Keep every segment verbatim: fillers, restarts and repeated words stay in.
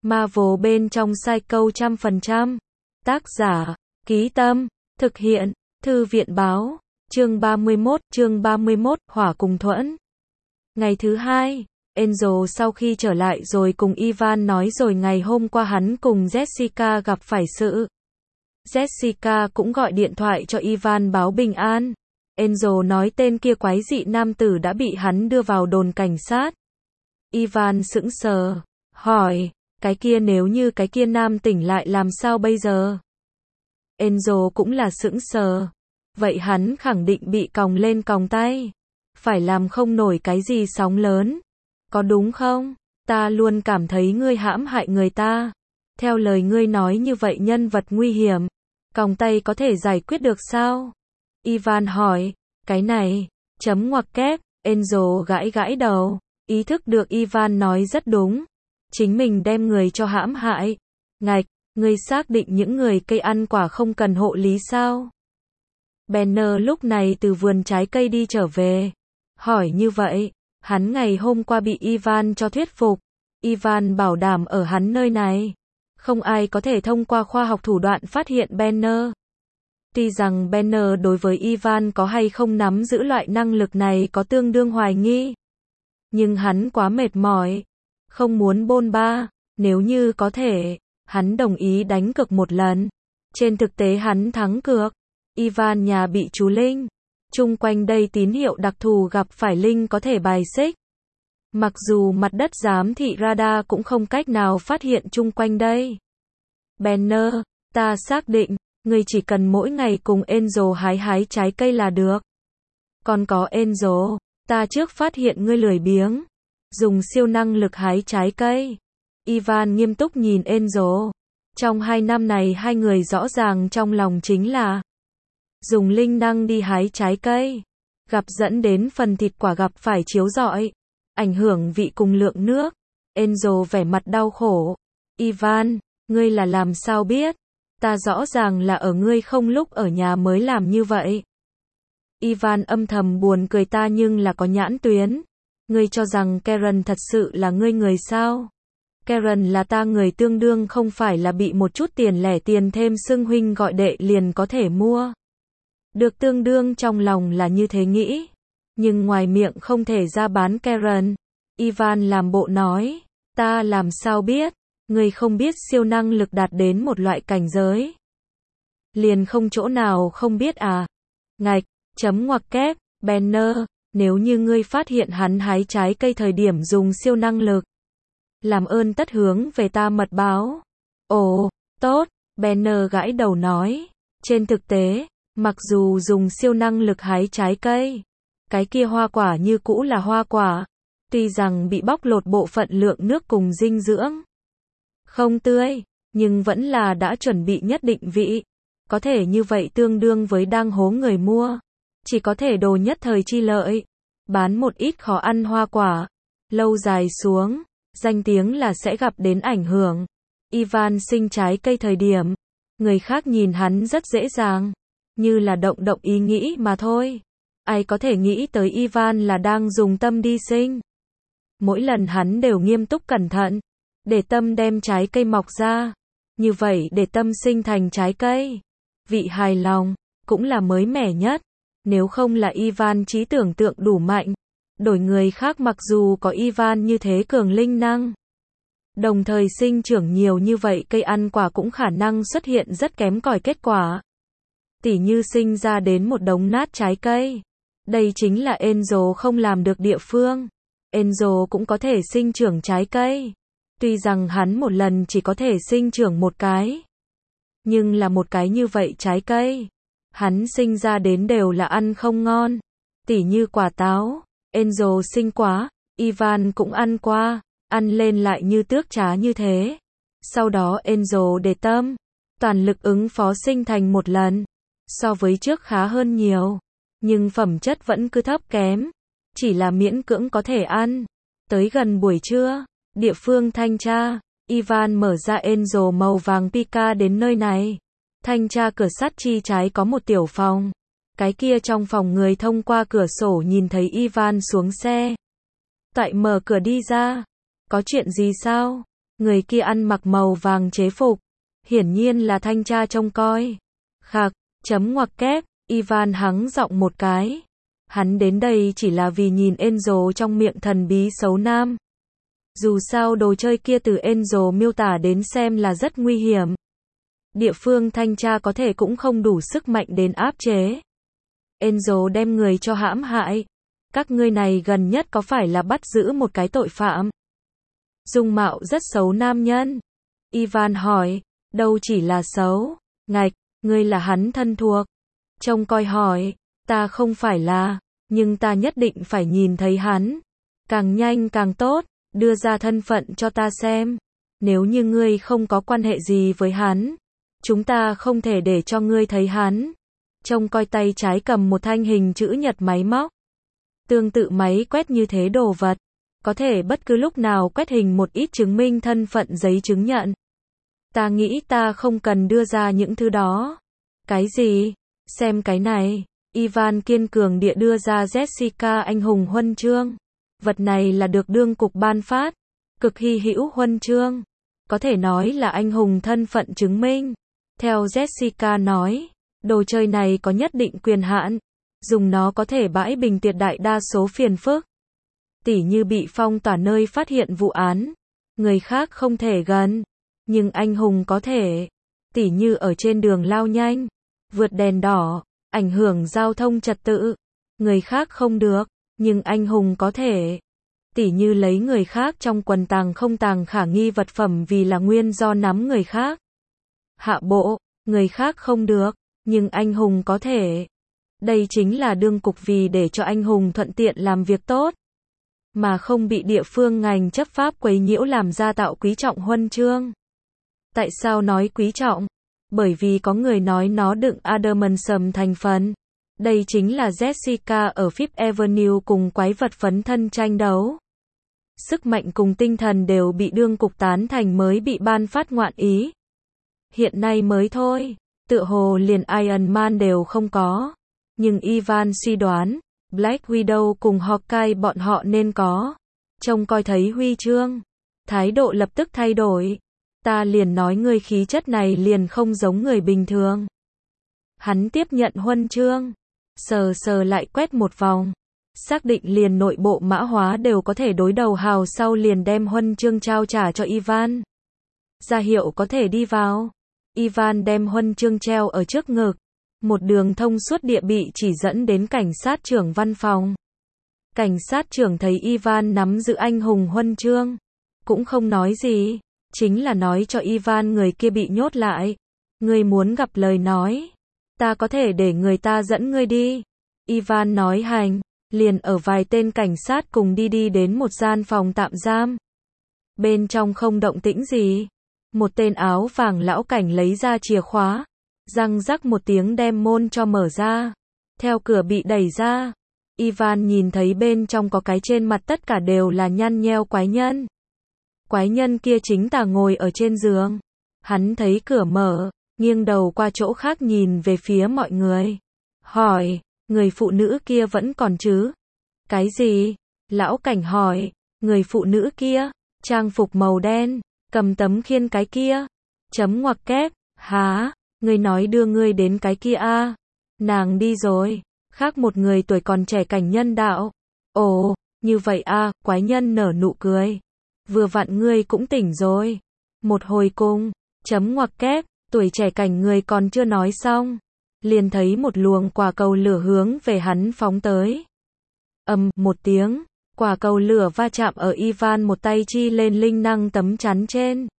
Marvel bên trong Psycho trăm phần trăm. Tác giả, Ký Tâm, thực hiện, Thư viện báo, chương ba mươi mốt, chương ba mươi mốt, Hỏa cùng Thuẫn. Ngày thứ hai, Angel sau khi trở lại rồi cùng Ivan nói rồi ngày hôm qua hắn cùng Jessica gặp phải sự. Jessica cũng gọi điện thoại cho Ivan báo bình an. Angel nói tên kia quái dị nam tử đã bị hắn đưa vào đồn cảnh sát. Ivan sững sờ, hỏi, cái kia nếu như cái kia nam tỉnh lại làm sao bây giờ? Angel cũng là sững sờ. Vậy hắn khẳng định bị còng lên còng tay. Phải làm không nổi cái gì sóng lớn. Có đúng không? Ta luôn cảm thấy ngươi hãm hại người ta. Theo lời ngươi nói như vậy nhân vật nguy hiểm. Còng tay có thể giải quyết được sao? Ivan hỏi, cái này, chấm ngoặc kép, Angel gãi gãi đầu. Ý thức được Ivan nói rất đúng. Chính mình đem người cho hãm hại. Ngạch, ngươi xác định những người cây ăn quả không cần hộ lý sao? Banner lúc này từ vườn trái cây đi trở về. Hỏi như vậy, hắn ngày hôm qua bị Ivan cho thuyết phục. Ivan bảo đảm ở hắn nơi này. Không ai có thể thông qua khoa học thủ đoạn phát hiện Banner. Tuy rằng Banner đối với Ivan có hay không nắm giữ loại năng lực này có tương đương hoài nghi. Nhưng hắn quá mệt mỏi. Không muốn bôn ba. Nếu như có thể, hắn đồng ý đánh cược một lần. Trên thực tế hắn thắng cược. Ivan nhà bị chú Linh. Chung quanh đây tín hiệu đặc thù gặp phải Linh có thể bài xích. Mặc dù mặt đất giám thị radar cũng không cách nào phát hiện chung quanh đây. Banner, ta xác định, ngươi chỉ cần mỗi ngày cùng Angel hái hái trái cây là được. Còn có Angel, ta trước phát hiện ngươi lười biếng. Dùng siêu năng lực hái trái cây. Ivan nghiêm túc nhìn Angel. Trong hai năm này hai người rõ ràng trong lòng chính là dùng linh năng đi hái trái cây. Gặp dẫn đến phần thịt quả gặp phải chiếu rọi. Ảnh hưởng vị cùng lượng nước. Angel vẻ mặt đau khổ. Ivan, ngươi là làm sao biết? Ta rõ ràng là ở ngươi không lúc ở nhà mới làm như vậy. Ivan âm thầm buồn cười ta nhưng là có nhãn tuyến. Ngươi cho rằng Karen thật sự là ngươi người sao? Karen là ta người tương đương không phải là bị một chút tiền lẻ tiền thêm xưng huynh gọi đệ liền có thể mua. Được tương đương trong lòng là như thế nghĩ. Nhưng ngoài miệng không thể ra bán Karen. Ivan làm bộ nói. Ta làm sao biết? Ngươi không biết siêu năng lực đạt đến một loại cảnh giới. Liền không chỗ nào không biết à? Ngạch, chấm ngoặc kép, Banner, nếu như ngươi phát hiện hắn hái trái cây thời điểm dùng siêu năng lực. Làm ơn tất hướng về ta mật báo. Ồ, tốt, Banner gãi đầu nói. Trên thực tế, mặc dù dùng siêu năng lực hái trái cây, cái kia hoa quả như cũ là hoa quả. Tuy rằng bị bóc lột bộ phận lượng nước cùng dinh dưỡng. Không tươi, nhưng vẫn là đã chuẩn bị nhất định vị. Có thể như vậy tương đương với đang hố người mua. Chỉ có thể đồ nhất thời chi lợi. Bán một ít khó ăn hoa quả. Lâu dài xuống, danh tiếng là sẽ gặp đến ảnh hưởng. Ivan sinh trái cây thời điểm. Người khác nhìn hắn rất dễ dàng. Như là động động ý nghĩ mà thôi. Ai có thể nghĩ tới Ivan là đang dùng tâm đi sinh. Mỗi lần hắn đều nghiêm túc cẩn thận. Để tâm đem trái cây mọc ra. Như vậy để tâm sinh thành trái cây. Vị hài lòng, cũng là mới mẻ nhất. Nếu không là Ivan trí tưởng tượng đủ mạnh. Đổi người khác mặc dù có Ivan như thế cường linh năng. Đồng thời sinh trưởng nhiều như vậy cây ăn quả cũng khả năng xuất hiện rất kém cỏi kết quả. Tỉ như sinh ra đến một đống nát trái cây. Đây chính là Angel không làm được địa phương. Angel cũng có thể sinh trưởng trái cây. Tuy rằng hắn một lần chỉ có thể sinh trưởng một cái. Nhưng là một cái như vậy trái cây. Hắn sinh ra đến đều là ăn không ngon. Tỉ như quả táo. Angel sinh quá. Ivan cũng ăn qua. Ăn lên lại như tước trá như thế. Sau đó Angel để tâm. Toàn lực ứng phó sinh thành một lần. So với trước khá hơn nhiều. Nhưng phẩm chất vẫn cứ thấp kém. Chỉ là miễn cưỡng có thể ăn. Tới gần buổi trưa. Địa phương thanh tra, Ivan mở ra Angel màu vàng Pika đến nơi này. Thanh tra cửa sắt chi trái có một tiểu phòng. Cái kia trong phòng người thông qua cửa sổ nhìn thấy Ivan xuống xe. Tại mở cửa đi ra. Có chuyện gì sao? Người kia ăn mặc màu vàng chế phục, hiển nhiên là thanh tra trông coi. Khạc, chấm ngoặc kép, Ivan hắng giọng một cái. Hắn đến đây chỉ là vì nhìn Angel trong miệng thần bí xấu nam. Dù sao đồ chơi kia từ Angel miêu tả đến xem là rất nguy hiểm. Địa phương thanh tra có thể cũng không đủ sức mạnh đến áp chế. Angel đem người cho hãm hại. Các ngươi này gần nhất có phải là bắt giữ một cái tội phạm? Dung mạo rất xấu nam nhân. Ivan hỏi, đâu chỉ là xấu. Ngạch, ngươi là hắn thân thuộc. Trông coi hỏi, ta không phải là, nhưng ta nhất định phải nhìn thấy hắn. Càng nhanh càng tốt, đưa ra thân phận cho ta xem. Nếu như ngươi không có quan hệ gì với hắn, chúng ta không thể để cho ngươi thấy hắn. Trông coi tay trái cầm một thanh hình chữ nhật máy móc. Tương tự máy quét như thế đồ vật. Có thể bất cứ lúc nào quét hình một ít chứng minh thân phận giấy chứng nhận. Ta nghĩ ta không cần đưa ra những thứ đó. Cái gì? Xem cái này. Ivan kiên cường địa đưa ra Jessica anh hùng huân chương. Vật này là được đương cục ban phát. Cực hy hữu huân chương. Có thể nói là anh hùng thân phận chứng minh. Theo Jessica nói, đồ chơi này có nhất định quyền hạn. Dùng nó có thể bãi bình tuyệt đại đa số phiền phức. Tỉ như bị phong tỏa nơi phát hiện vụ án. Người khác không thể gần. Nhưng anh hùng có thể. Tỉ như ở trên đường lao nhanh. Vượt đèn đỏ. Ảnh hưởng giao thông trật tự. Người khác không được. Nhưng anh hùng có thể. Tỉ như lấy người khác trong quần tàng không tàng khả nghi vật phẩm vì là nguyên do nắm người khác. Hạ bộ. Người khác không được. Nhưng anh hùng có thể. Đây chính là đương cục vì để cho anh hùng thuận tiện làm việc tốt. Mà không bị địa phương ngành chấp pháp quấy nhiễu làm ra tạo quý trọng huân chương. Tại sao nói quý trọng? Bởi vì có người nói nó đựng adamantium thành phần. Đây chính là Jessica ở Fifth Avenue cùng quái vật phấn thân tranh đấu. Sức mạnh cùng tinh thần đều bị đương cục tán thành mới bị ban phát ngoạn ý. Hiện nay mới thôi, tựa hồ liền Iron Man đều không có. Nhưng Ivan suy đoán, Black Widow cùng Hawkeye bọn họ nên có. Trông coi thấy huy chương, thái độ lập tức thay đổi. Ta liền nói ngươi khí chất này liền không giống người bình thường. Hắn tiếp nhận huân chương, sờ sờ lại quét một vòng. Xác định liền nội bộ mã hóa đều có thể đối đầu hào sau liền đem huân chương trao trả cho Ivan. Ra hiệu có thể đi vào. Ivan đem huân chương treo ở trước ngực. Một đường thông suốt địa bị chỉ dẫn đến cảnh sát trưởng văn phòng. Cảnh sát trưởng thấy Ivan nắm giữ anh hùng huân chương. Cũng không nói gì. Chính là nói cho Ivan người kia bị nhốt lại. Ngươi muốn gặp lời nói. Ta có thể để người ta dẫn ngươi đi. Ivan nói hành. Liền ở vài tên cảnh sát cùng đi đi đến một gian phòng tạm giam. Bên trong không động tĩnh gì. Một tên áo vàng lão cảnh lấy ra chìa khóa. Răng rắc một tiếng đem môn cho mở ra. Theo cửa bị đẩy ra. Ivan nhìn thấy bên trong có cái trên mặt tất cả đều là nhăn nheo quái nhân. Quái nhân kia chính tà ngồi ở trên giường. Hắn thấy cửa mở, nghiêng đầu qua chỗ khác nhìn về phía mọi người. Hỏi, người phụ nữ kia vẫn còn chứ? Cái gì? Lão cảnh hỏi, người phụ nữ kia, trang phục màu đen, cầm tấm khiên cái kia. Chấm ngoặc kép, há, người nói đưa ngươi đến cái kia a à? Nàng đi rồi. Khác một người tuổi còn trẻ cảnh nhân đạo. Ồ, như vậy a à, quái nhân nở nụ cười. Vừa vặn ngươi cũng tỉnh rồi. Một hồi cùng, chấm ngoặc kép, tuổi trẻ cảnh người còn chưa nói xong. Liền thấy một luồng quả cầu lửa hướng về hắn phóng tới. Ầm, một tiếng, quả cầu lửa va chạm ở Ivan một tay chi lên linh năng tấm chắn trên.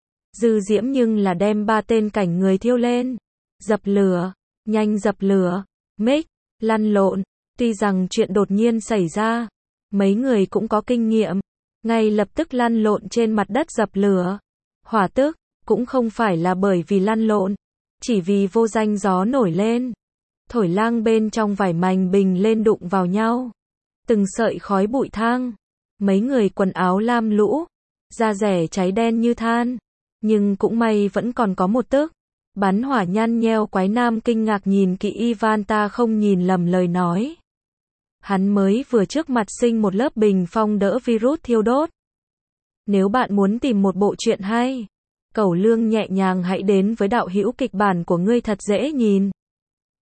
Dư diễm nhưng là đem ba tên cảnh người thiêu lên. Dập lửa, nhanh dập lửa, mic, lăn lộn. Tuy rằng chuyện đột nhiên xảy ra, mấy người cũng có kinh nghiệm. Ngay lập tức lăn lộn trên mặt đất dập lửa. Hỏa tức, cũng không phải là bởi vì lăn lộn. Chỉ vì vô danh gió nổi lên. Thổi lang bên trong vải mành bình lên đụng vào nhau. Từng sợi khói bụi thang. Mấy người quần áo lam lũ. Da rẻ cháy đen như than. Nhưng cũng may vẫn còn có một tức. Bắn hỏa nhăn nheo quái nam kinh ngạc nhìn kỹ Ivan ta không nhìn lầm lời nói. Hắn mới vừa trước mặt sinh một lớp bình phong đỡ virus thiêu đốt. Nếu bạn muốn tìm một bộ truyện hay, cẩu lương nhẹ nhàng hãy đến với đạo hữu kịch bản của ngươi thật dễ nhìn.